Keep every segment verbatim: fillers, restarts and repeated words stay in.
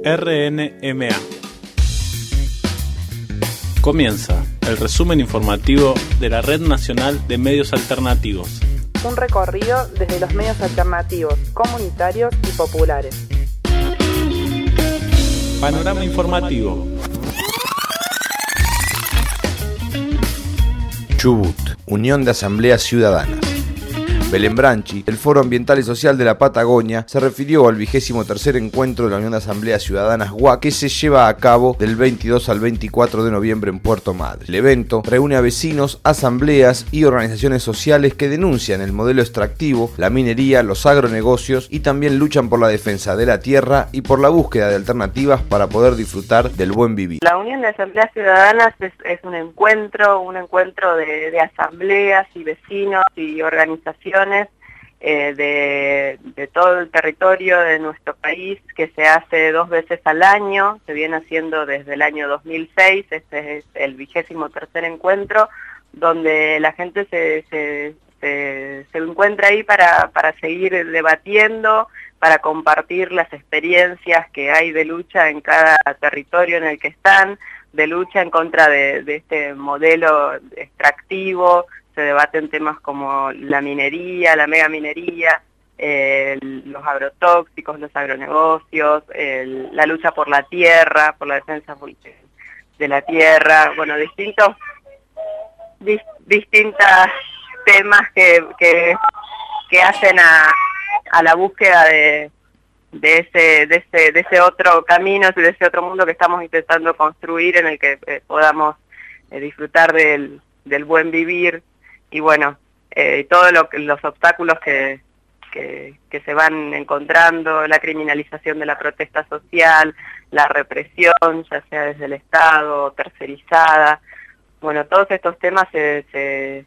R N M A. Comienza el resumen informativo de la Red Nacional de Medios Alternativos. Un recorrido desde los medios alternativos, comunitarios y populares. Panorama informativo. Chubut, Unión de Asambleas Ciudadanas. Belén Branchi, el Foro Ambiental y Social de la Patagonia, se refirió al vigésimo tercer encuentro de la Unión de Asambleas Ciudadanas U A C, que se lleva a cabo del veintidós al veinticuatro de noviembre en Puerto Madryn. El evento reúne a vecinos, asambleas y organizaciones sociales que denuncian el modelo extractivo, la minería, los agronegocios y también luchan por la defensa de la tierra y por la búsqueda de alternativas para poder disfrutar del buen vivir. La Unión de Asambleas Ciudadanas es, es un encuentro, un encuentro de, de asambleas y vecinos y organizaciones Eh, de, de todo el territorio de nuestro país, que se hace dos veces al año, se viene haciendo desde el año dos mil seis, este es el vigésimo tercer encuentro, donde la gente se, se, se, se encuentra ahí para, para seguir debatiendo, para compartir las experiencias que hay de lucha en cada territorio en el que están, de lucha en contra de, de este modelo extractivo. Se debaten temas como la minería, la megaminería, eh, los agrotóxicos, los agronegocios, el, la lucha por la tierra, por la defensa de la tierra, bueno, distintos dis, distintos temas que, que, que hacen a, a la búsqueda de, de, ese, de, ese, de ese otro camino, de ese otro mundo que estamos intentando construir, en el que eh, podamos eh, disfrutar del, del buen vivir. Y bueno, eh, todos lo, los obstáculos que, que, que se van encontrando, la criminalización de la protesta social, la represión, ya sea desde el Estado, tercerizada. Bueno, todos estos temas se, se,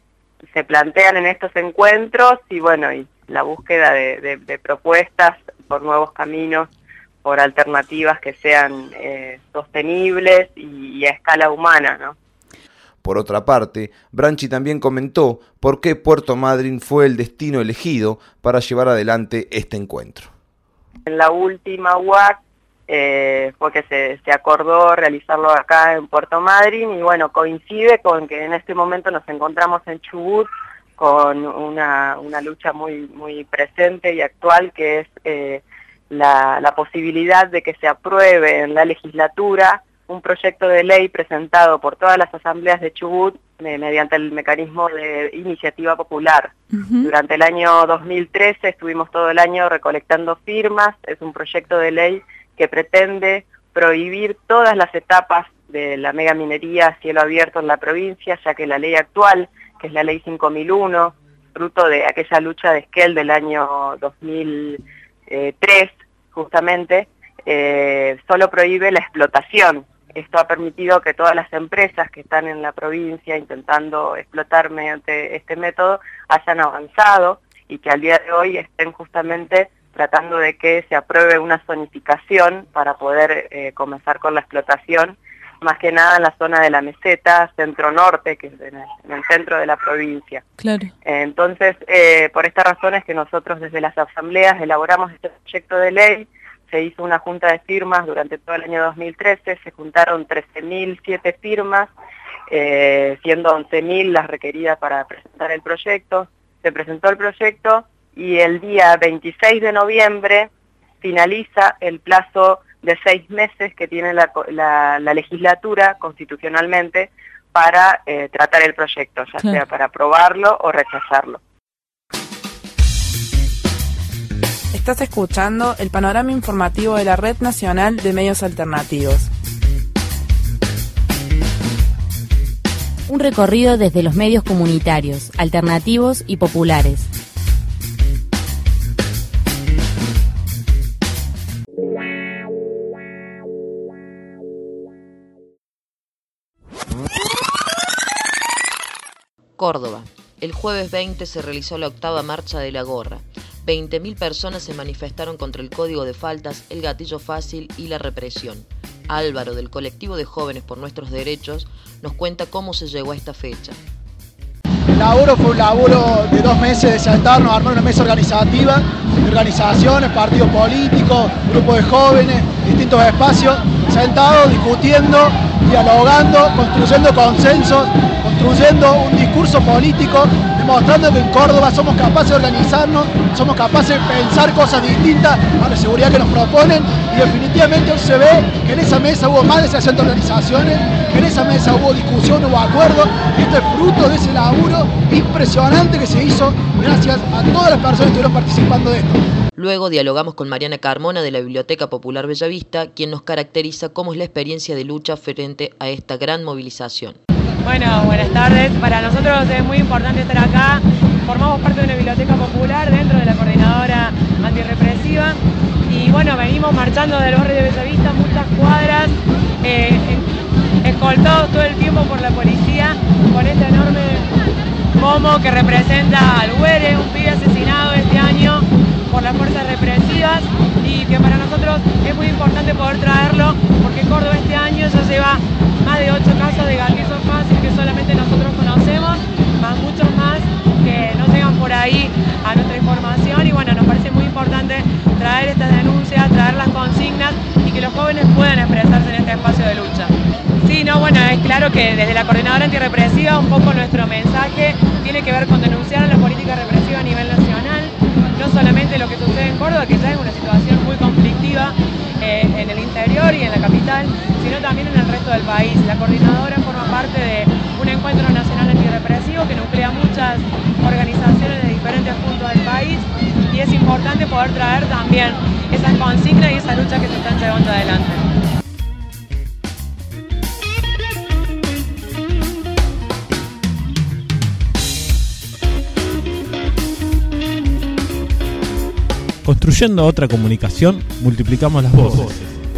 se plantean en estos encuentros y bueno, y la búsqueda de, de, de propuestas por nuevos caminos, por alternativas que sean eh, sostenibles y, y a escala humana, ¿no? Por otra parte, Branchi también comentó por qué Puerto Madryn fue el destino elegido para llevar adelante este encuentro. En la última U A C eh, fue que se, se acordó realizarlo acá en Puerto Madryn y bueno, coincide con que en este momento nos encontramos en Chubut con una, una lucha muy, muy presente y actual, que es eh, la, la posibilidad de que se apruebe en la legislatura un proyecto de ley presentado por todas las asambleas de Chubut eh, mediante el mecanismo de iniciativa popular. Uh-huh. Durante el año dos mil trece estuvimos todo el año recolectando firmas. Es un proyecto de ley que pretende prohibir todas las etapas de la megaminería a cielo abierto en la provincia, ya que la ley actual, que es la ley cinco mil uno, fruto de aquella lucha de Esquel del año dos mil tres, justamente, eh, solo prohíbe la explotación. Esto ha permitido que todas las empresas que están en la provincia intentando explotar mediante este método hayan avanzado y que al día de hoy estén justamente tratando de que se apruebe una zonificación para poder eh, comenzar con la explotación, más que nada en la zona de la meseta centro-norte, que es en el, en el centro de la provincia. Claro. Eh, entonces, eh, por esta razón es que nosotros desde las asambleas elaboramos este proyecto de ley. Se hizo una junta de firmas durante todo el año dos mil trece, se juntaron trece mil siete firmas, eh, siendo once mil las requeridas para presentar el proyecto. Se presentó el proyecto y el día veintiséis de noviembre finaliza el plazo de seis meses que tiene la, la, la legislatura constitucionalmente para eh, tratar el proyecto, ya claro. sea para aprobarlo o rechazarlo. Estás escuchando el panorama informativo de la Red Nacional de Medios Alternativos. Un recorrido desde los medios comunitarios, alternativos y populares. Córdoba. El jueves veinte se realizó la octava marcha de la gorra. veinte mil personas se manifestaron contra el código de faltas, el gatillo fácil y la represión. Álvaro, del colectivo de Jóvenes por Nuestros Derechos, nos cuenta cómo se llegó a esta fecha. El laburo fue un laburo de dos meses de sentarnos, armar una mesa organizativa, de organizaciones, partidos políticos, grupos de jóvenes, distintos espacios, sentados, discutiendo, dialogando, construyendo consensos, construyendo un discurso político, demostrando que en Córdoba somos capaces de organizarnos, somos capaces de pensar cosas distintas a la seguridad que nos proponen, y definitivamente hoy se ve que en esa mesa hubo más de sesenta organizaciones, que en esa mesa hubo discusión, hubo acuerdo, y esto es fruto de ese laburo impresionante que se hizo gracias a todas las personas que estuvieron participando de esto. Luego dialogamos con Mariana Carmona de la Biblioteca Popular Bellavista, quien nos caracteriza cómo es la experiencia de lucha frente a esta gran movilización. Bueno, buenas tardes. Para nosotros es muy importante estar acá. Formamos parte de una biblioteca popular dentro de la coordinadora antirrepresiva y bueno, venimos marchando del barrio de Bellavista muchas cuadras, eh, escoltados todo el tiempo por la policía con este enorme momo que representa al Güere, un pibe asesinado este año por las fuerzas represivas, y que para nosotros es muy importante poder traerlo porque Córdoba este año ya lleva más de ocho casos de gatillo fácil que solamente nosotros conocemos, más muchos más que no llegan por ahí a nuestra información, y bueno, nos parece muy importante traer estas denuncias, traer las consignas y que los jóvenes puedan expresarse en este espacio de lucha. Sí, no, bueno, es claro que desde la Coordinadora Antirrepresiva un poco nuestro mensaje tiene que ver con denunciar la política represiva a nivel nacional, no solamente lo que sucede en Córdoba, que ya es una situación muy conflictiva eh, en el interior y en la capital, sino también en el resto del país. La coordinadora forma parte de un encuentro nacional antirrepresivo que nuclea muchas organizaciones de diferentes puntos del país, y es importante poder traer también esas consignas y esa lucha que se están llevando adelante. Construyendo otra comunicación, multiplicamos las voces.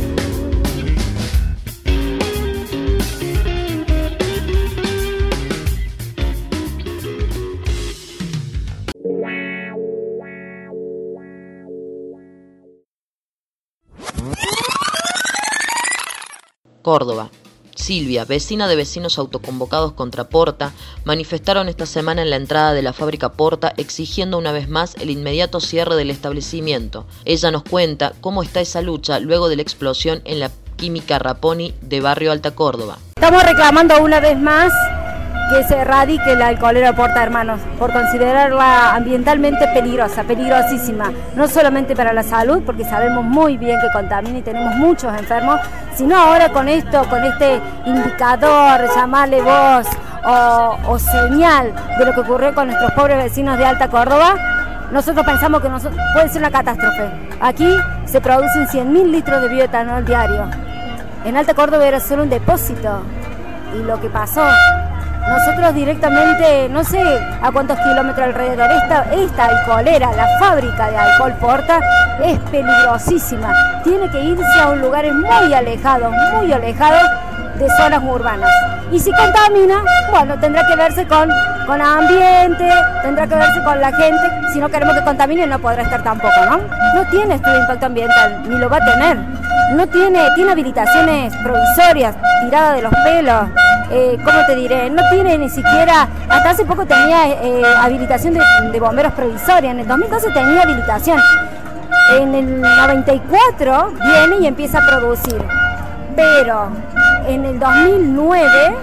Córdoba. Silvia, vecina de vecinos autoconvocados contra Porta, manifestaron esta semana en la entrada de la fábrica Porta exigiendo una vez más el inmediato cierre del establecimiento. Ella nos cuenta cómo está esa lucha luego de la explosión en la química Raponi de Barrio Alta Córdoba. Estamos reclamando una vez más que se erradique la alcoholera Porta Hermanos, por considerarla ambientalmente peligrosa, peligrosísima, no solamente para la salud, porque sabemos muy bien que contamina y tenemos muchos enfermos, sino ahora con esto, con este indicador, llamarle voz o, o señal de lo que ocurrió con nuestros pobres vecinos de Alta Córdoba, nosotros pensamos que nosotros, puede ser una catástrofe. Aquí se producen cien mil litros de bioetanol diario. En Alta Córdoba era solo un depósito, y lo que pasó, nosotros directamente, no sé a cuántos kilómetros alrededor, esta, esta alcoholera, la fábrica de alcohol Porta, es peligrosísima. Tiene que irse a un lugar muy alejado, muy alejado de zonas urbanas. Y si contamina, bueno, tendrá que verse con, con ambiente, tendrá que verse con la gente. Si no queremos que contamine, no podrá estar tampoco, ¿no? No tiene estudio de impacto ambiental, ni lo va a tener. No tiene, tiene habilitaciones provisorias, tiradas de los pelos. Eh, ¿Cómo te diré? No tiene ni siquiera, hasta hace poco tenía eh, habilitación de, de bomberos provisoria, en el dos mil doce tenía habilitación, en el noventa y cuatro viene y empieza a producir, pero en el dos mil nueve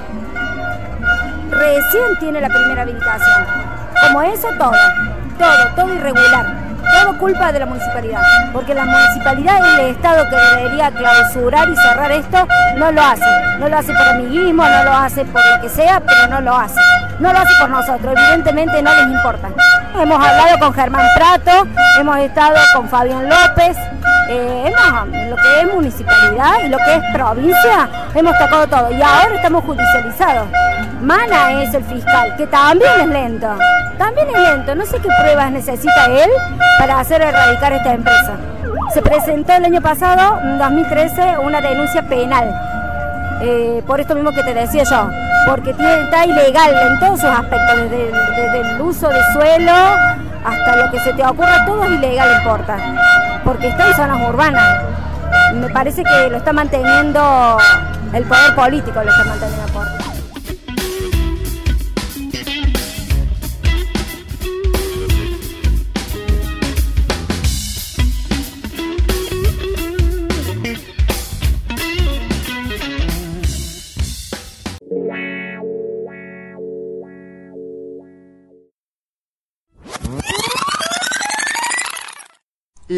recién tiene la primera habilitación. Como eso todo, todo, todo irregular. Todo culpa de la municipalidad, porque la municipalidad y el Estado que debería clausurar y cerrar esto, no lo hace. No lo hace por amiguismo, no lo hace por lo que sea, pero no lo hace. No lo hace por nosotros, evidentemente no les importa. Hemos hablado con Germán Prato, hemos estado con Fabián López, eh, hemos, en lo que es municipalidad y lo que es provincia, hemos tocado todo y ahora estamos judicializados. Mana es el fiscal, que también es lento, también es lento, no sé qué pruebas necesita él para hacer erradicar esta empresa. Se presentó el año pasado, en dos mil trece, una denuncia penal, eh, por esto mismo que te decía yo, porque tiene, está ilegal en todos sus aspectos, desde el, desde el uso de suelo hasta lo que se te ocurra, todo es ilegal en Porta, porque está en zonas urbanas. Me parece que lo está manteniendo el poder político, lo está manteniendo en Porta.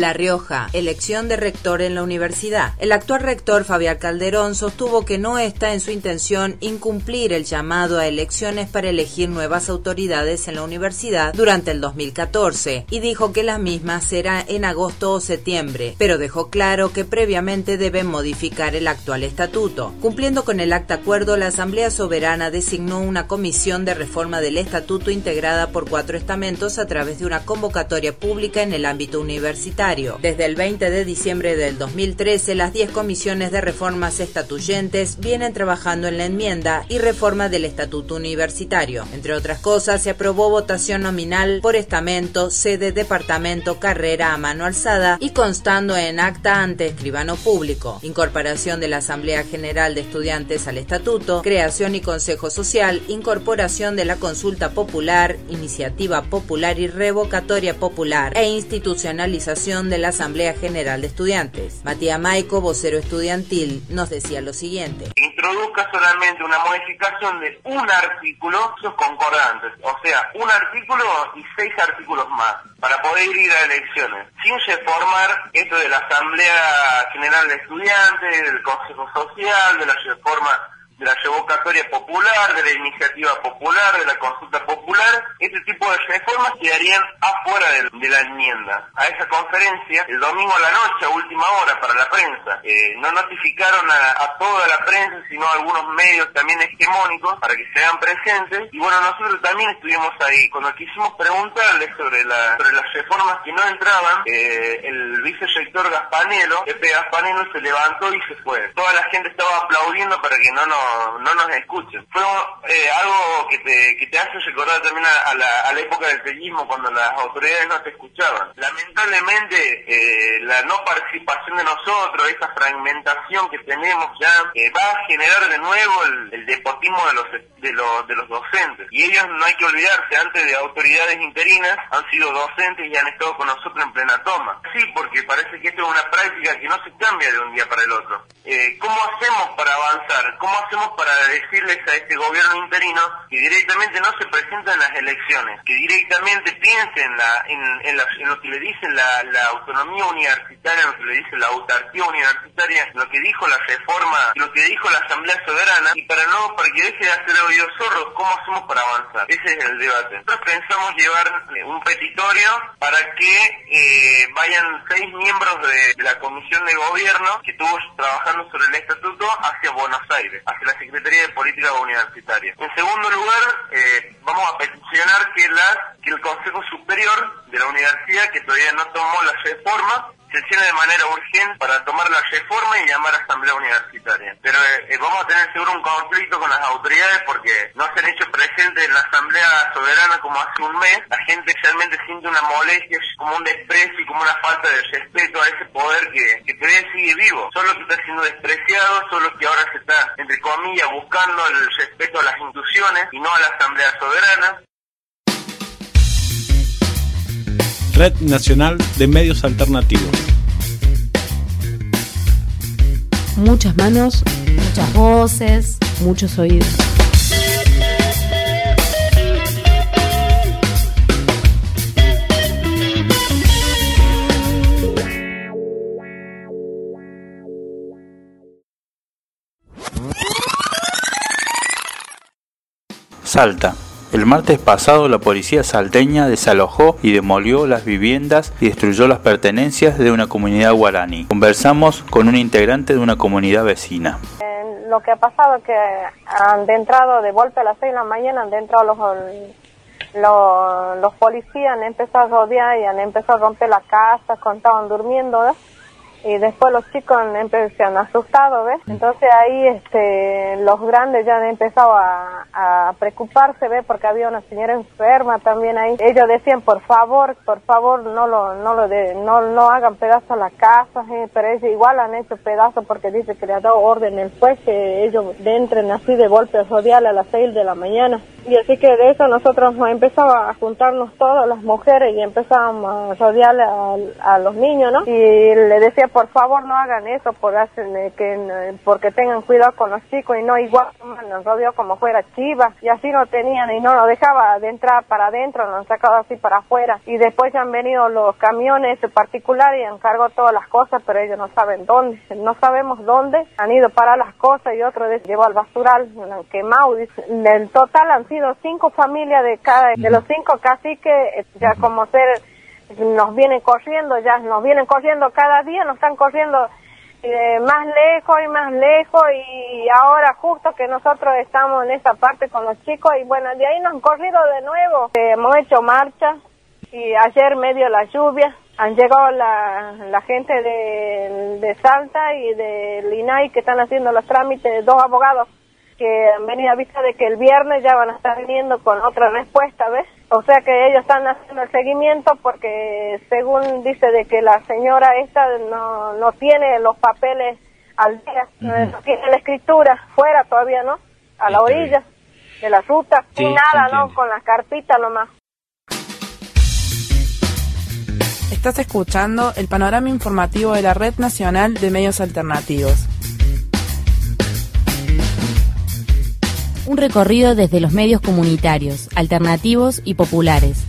La Rioja, elección de rector en la universidad. El actual rector Fabián Calderón sostuvo que no está en su intención incumplir el llamado a elecciones para elegir nuevas autoridades en la universidad durante el dos mil catorce y dijo que la misma será en agosto o septiembre, pero dejó claro que previamente deben modificar el actual estatuto. Cumpliendo con el acta acuerdo, la Asamblea Soberana designó una comisión de reforma del estatuto integrada por cuatro estamentos a través de una convocatoria pública en el ámbito universitario. Desde el veinte de diciembre del dos mil trece, las diez comisiones de reformas estatuyentes vienen trabajando en la enmienda y reforma del estatuto universitario. Entre otras cosas, se aprobó votación nominal por estamento, sede, departamento, carrera a mano alzada y constando en acta ante escribano público, incorporación de la Asamblea General de Estudiantes al estatuto, creación y consejo social, incorporación de la consulta popular, iniciativa popular y revocatoria popular e institucionalización de la Asamblea General de Estudiantes. Matías Maico, vocero estudiantil, nos decía lo siguiente. Introduzca solamente una modificación de un artículo, esos concordantes, o sea, un artículo y seis artículos más, para poder ir a elecciones, sin reformar esto de la Asamblea General de Estudiantes, del Consejo Social, de la reforma de la revocatoria popular, de la iniciativa popular, de la consulta popular. Este tipo de reformas quedarían afuera de, de la enmienda. A esa conferencia, el domingo a la noche, a última hora, para la prensa, eh, no notificaron a, a toda la prensa, sino a algunos medios también hegemónicos, para que sean presentes. Y bueno, nosotros también estuvimos ahí. Cuando quisimos preguntarles sobre, la, sobre las reformas que no entraban, eh, el vicerrector Gaspanello, Pepe Gaspanello, se levantó y se fue. Toda la gente estaba aplaudiendo para que no nos no nos escuchen. Fue eh, algo que te, que te hace recordar también a, a, la, a la época del peñismo, cuando las autoridades no te escuchaban. Lamentablemente, eh, la no participación de nosotros, esa fragmentación que tenemos ya, eh, va a generar de nuevo el, el despotismo de los, de, los, de los docentes. Y ellos, no hay que olvidarse, antes de autoridades interinas, han sido docentes y han estado con nosotros en plena toma. Sí, porque parece que esto es una práctica que no se cambia de un día para el otro. Eh, ¿Cómo hacemos para avanzar? ¿Cómo hacemos para decirles a este gobierno interino que directamente no se presenten las elecciones, que directamente piensen en, la, en, en, la, en lo que le dicen la, la autonomía universitaria, en lo que le dice la autarquía universitaria, lo que dijo la reforma, lo que dijo la Asamblea Soberana, y para no, para que deje de hacer oídos sordos, ¿cómo hacemos para avanzar? Ese es el debate. Nosotros pensamos llevar un petitorio para que eh, vayan seis miembros de, de la Comisión de Gobierno que estuvo trabajando sobre el estatuto hacia Buenos Aires, hacia la Secretaría de Política Universitaria. En segundo lugar, eh, vamos a peticionar que, la, que el Consejo Superior de la Universidad, que todavía no tomó la reforma, sesione de manera urgente para tomar la reforma y llamar a asamblea universitaria. Pero eh, vamos a tener seguro un conflicto con las autoridades porque no se han hecho presentes en la asamblea soberana como hace un mes. La gente realmente siente una molestia, como un desprecio y como una falta de respeto a ese poder que, que todavía sigue vivo. Solo que está siendo despreciado, solo que ahora se está, entre comillas, buscando el respeto a las instituciones y no a la asamblea soberana. Red Nacional de Medios Alternativos. Muchas manos, muchas voces, muchos oídos. Salta. El martes pasado la policía salteña desalojó y demolió las viviendas y destruyó las pertenencias de una comunidad guaraní. Conversamos con un integrante de una comunidad vecina. Eh, lo que ha pasado es que han entrado de golpe a las seis de la mañana, han entrado los, los, los policías, han empezado a rodear y han empezado a romper la casa cuando estaban durmiendo, ¿ves? Y después los chicos se han asustado, ¿ves? Entonces ahí este, los grandes ya han empezado a, a preocuparse, ¿ves? Porque había una señora enferma también ahí. Ellos decían, por favor, por favor, no lo no lo de, no, no hagan pedazos a la casa, ¿eh? Pero ellos igual han hecho pedazos porque dice que le ha dado orden el juez que ellos entren así de golpe a rodearle a las seis de la mañana. Y así que de eso nosotros empezamos a juntarnos todas las mujeres y empezábamos a rodearle a, a los niños, ¿no? Y le decía, por favor, no hagan eso, por hacer, que, porque tengan cuidado con los chicos y no igual nos rodeó como fuera chivas. Y así no tenían y no nos dejaba de entrar para adentro, nos sacaba así para afuera. Y después ya han venido los camiones particulares y han cargado todas las cosas, pero ellos no saben dónde, no sabemos dónde. Han ido para las cosas y otro llevó al basural, han quemado. En total han sido cinco familias de cada, de los cinco caciques, ya como ser, nos vienen corriendo, ya nos vienen corriendo cada día, nos están corriendo eh, más lejos y más lejos, y ahora justo que nosotros estamos en esta parte con los chicos, y bueno, de ahí nos han corrido de nuevo. Eh, hemos hecho marcha, y ayer medio la lluvia, han llegado la, la gente de, de Salta y de Linay que están haciendo los trámites, dos abogados que han venido a vista de que el viernes ya van a estar viniendo con otra respuesta, ¿ves? O sea que ellos están haciendo el seguimiento porque según dice de que la señora esta no, no tiene los papeles al día, uh-huh. no tiene la escritura fuera todavía, ¿no? A la orilla de la ruta, sí, sin nada, ¿no? Con las carpitas nomás. Estás escuchando el panorama informativo de la Red Nacional de Medios Alternativos. Un recorrido desde los medios comunitarios, alternativos y populares.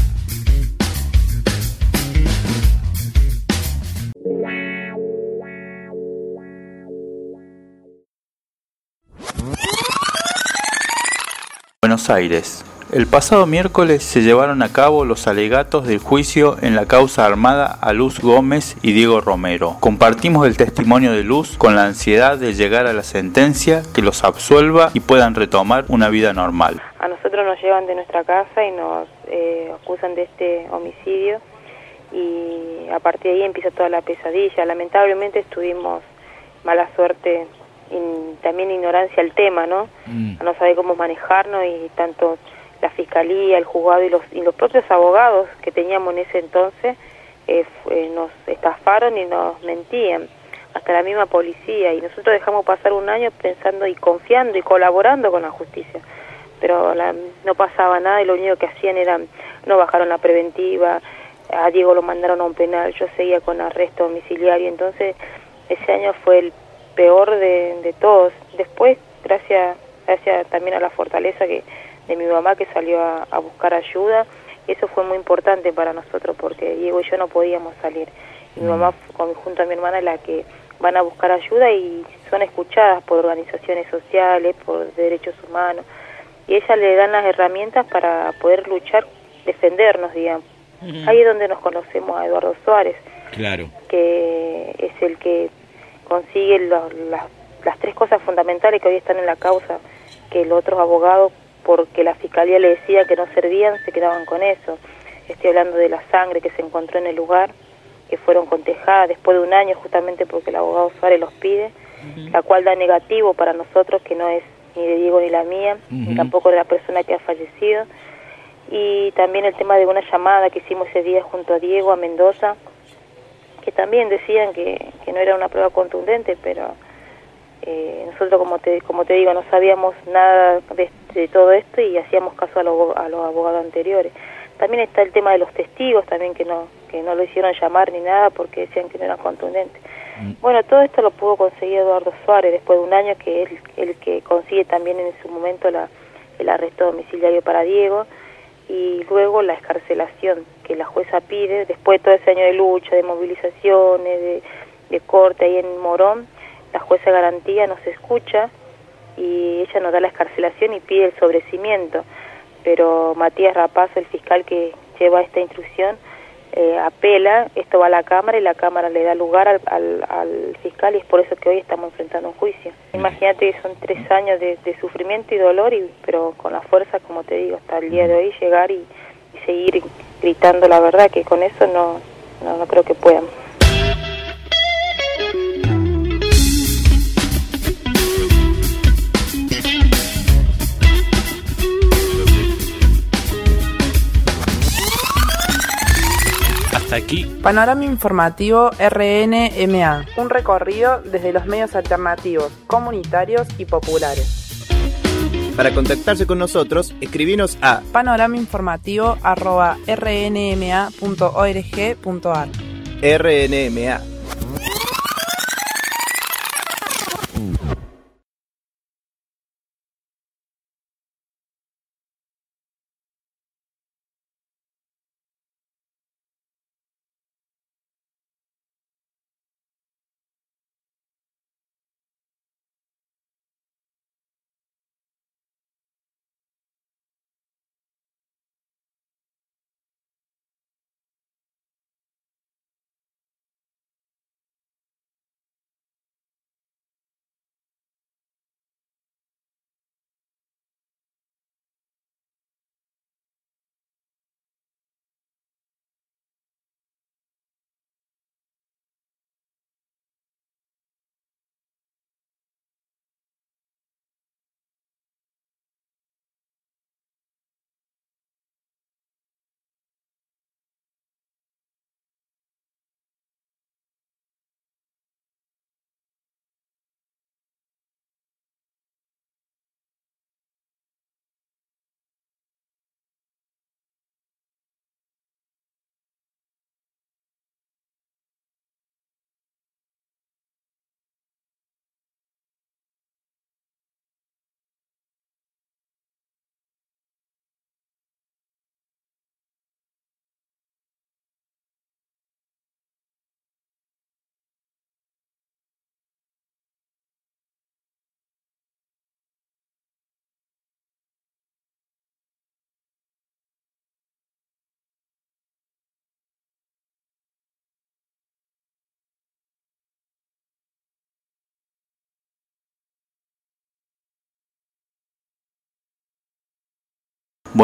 Buenos Aires. El pasado miércoles se llevaron a cabo los alegatos del juicio en la causa armada a Luz Gómez y Diego Romero. Compartimos el testimonio de Luz con la ansiedad de llegar a la sentencia que los absuelva y puedan retomar una vida normal. A nosotros nos llevan de nuestra casa y nos eh, acusan de este homicidio, y a partir de ahí empieza toda la pesadilla. Lamentablemente tuvimos mala suerte y también ignorancia al tema, ¿no? Mm. A no saber cómo manejarnos, y tanto la fiscalía, el juzgado y los, y los propios abogados que teníamos en ese entonces eh, eh, nos estafaron y nos mentían, hasta la misma policía, y nosotros dejamos pasar un año pensando y confiando y colaborando con la justicia, pero la, no pasaba nada, y lo único que hacían era, no bajaron la preventiva, a Diego lo mandaron a un penal, yo seguía con arresto domiciliario. Entonces ese año fue el peor de, de todos. Después, gracias, gracias también a la fortaleza que de mi mamá, que salió a, a buscar ayuda, y eso fue muy importante para nosotros porque Diego y yo no podíamos salir, y mi mamá con, junto a mi hermana la que van a buscar ayuda y son escuchadas por organizaciones sociales, por derechos humanos, y ella le dan las herramientas para poder luchar, defendernos, digamos. Uh-huh. Ahí es donde nos conocemos a Eduardo Suárez, claro, que es el que consigue los, las, las tres cosas fundamentales que hoy están en la causa, que los otros abogados, porque la fiscalía le decía que no servían, se quedaban con eso. Estoy hablando de la sangre que se encontró en el lugar, que fueron contejadas después de un año, justamente porque el abogado Suárez los pide, uh-huh. la cual da negativo para nosotros, que no es ni de Diego ni la mía, uh-huh. ni tampoco de la persona que ha fallecido. Y también el tema de una llamada que hicimos ese día junto a Diego a Mendoza, que también decían que, que no era una prueba contundente, pero eh, nosotros, como te como te digo, no sabíamos nada de, de todo esto y hacíamos caso a, lo, a los abogados anteriores. También está el tema de los testigos, también que no que no lo hicieron llamar ni nada porque decían que no eran contundentes. Mm. Bueno, todo esto lo pudo conseguir Eduardo Suárez después de un año, que es el, el que consigue también en su momento la, el arresto domiciliario para Diego, y luego la excarcelación que la jueza pide después de todo ese año de lucha, de movilizaciones, de, de corte ahí en Morón. La jueza de garantía nos escucha y ella nos da la excarcelación y pide el sobrecimiento, pero Matías Rapazo, el fiscal que lleva esta instrucción, eh, apela, esto va a la Cámara y la Cámara le da lugar al, al, al fiscal, y es por eso que hoy estamos enfrentando un juicio. Imagínate que son tres años de, de sufrimiento y dolor, y, pero con la fuerza, como te digo, hasta el día de hoy llegar y, y seguir gritando la verdad, que con eso no, no, no creo que puedan. Aquí. Panorama informativo R N M A, un recorrido desde los medios alternativos, comunitarios y populares. Para contactarse con nosotros, escribinos a panoramainformativo arroba r n m a punto org punto a r. R N M A,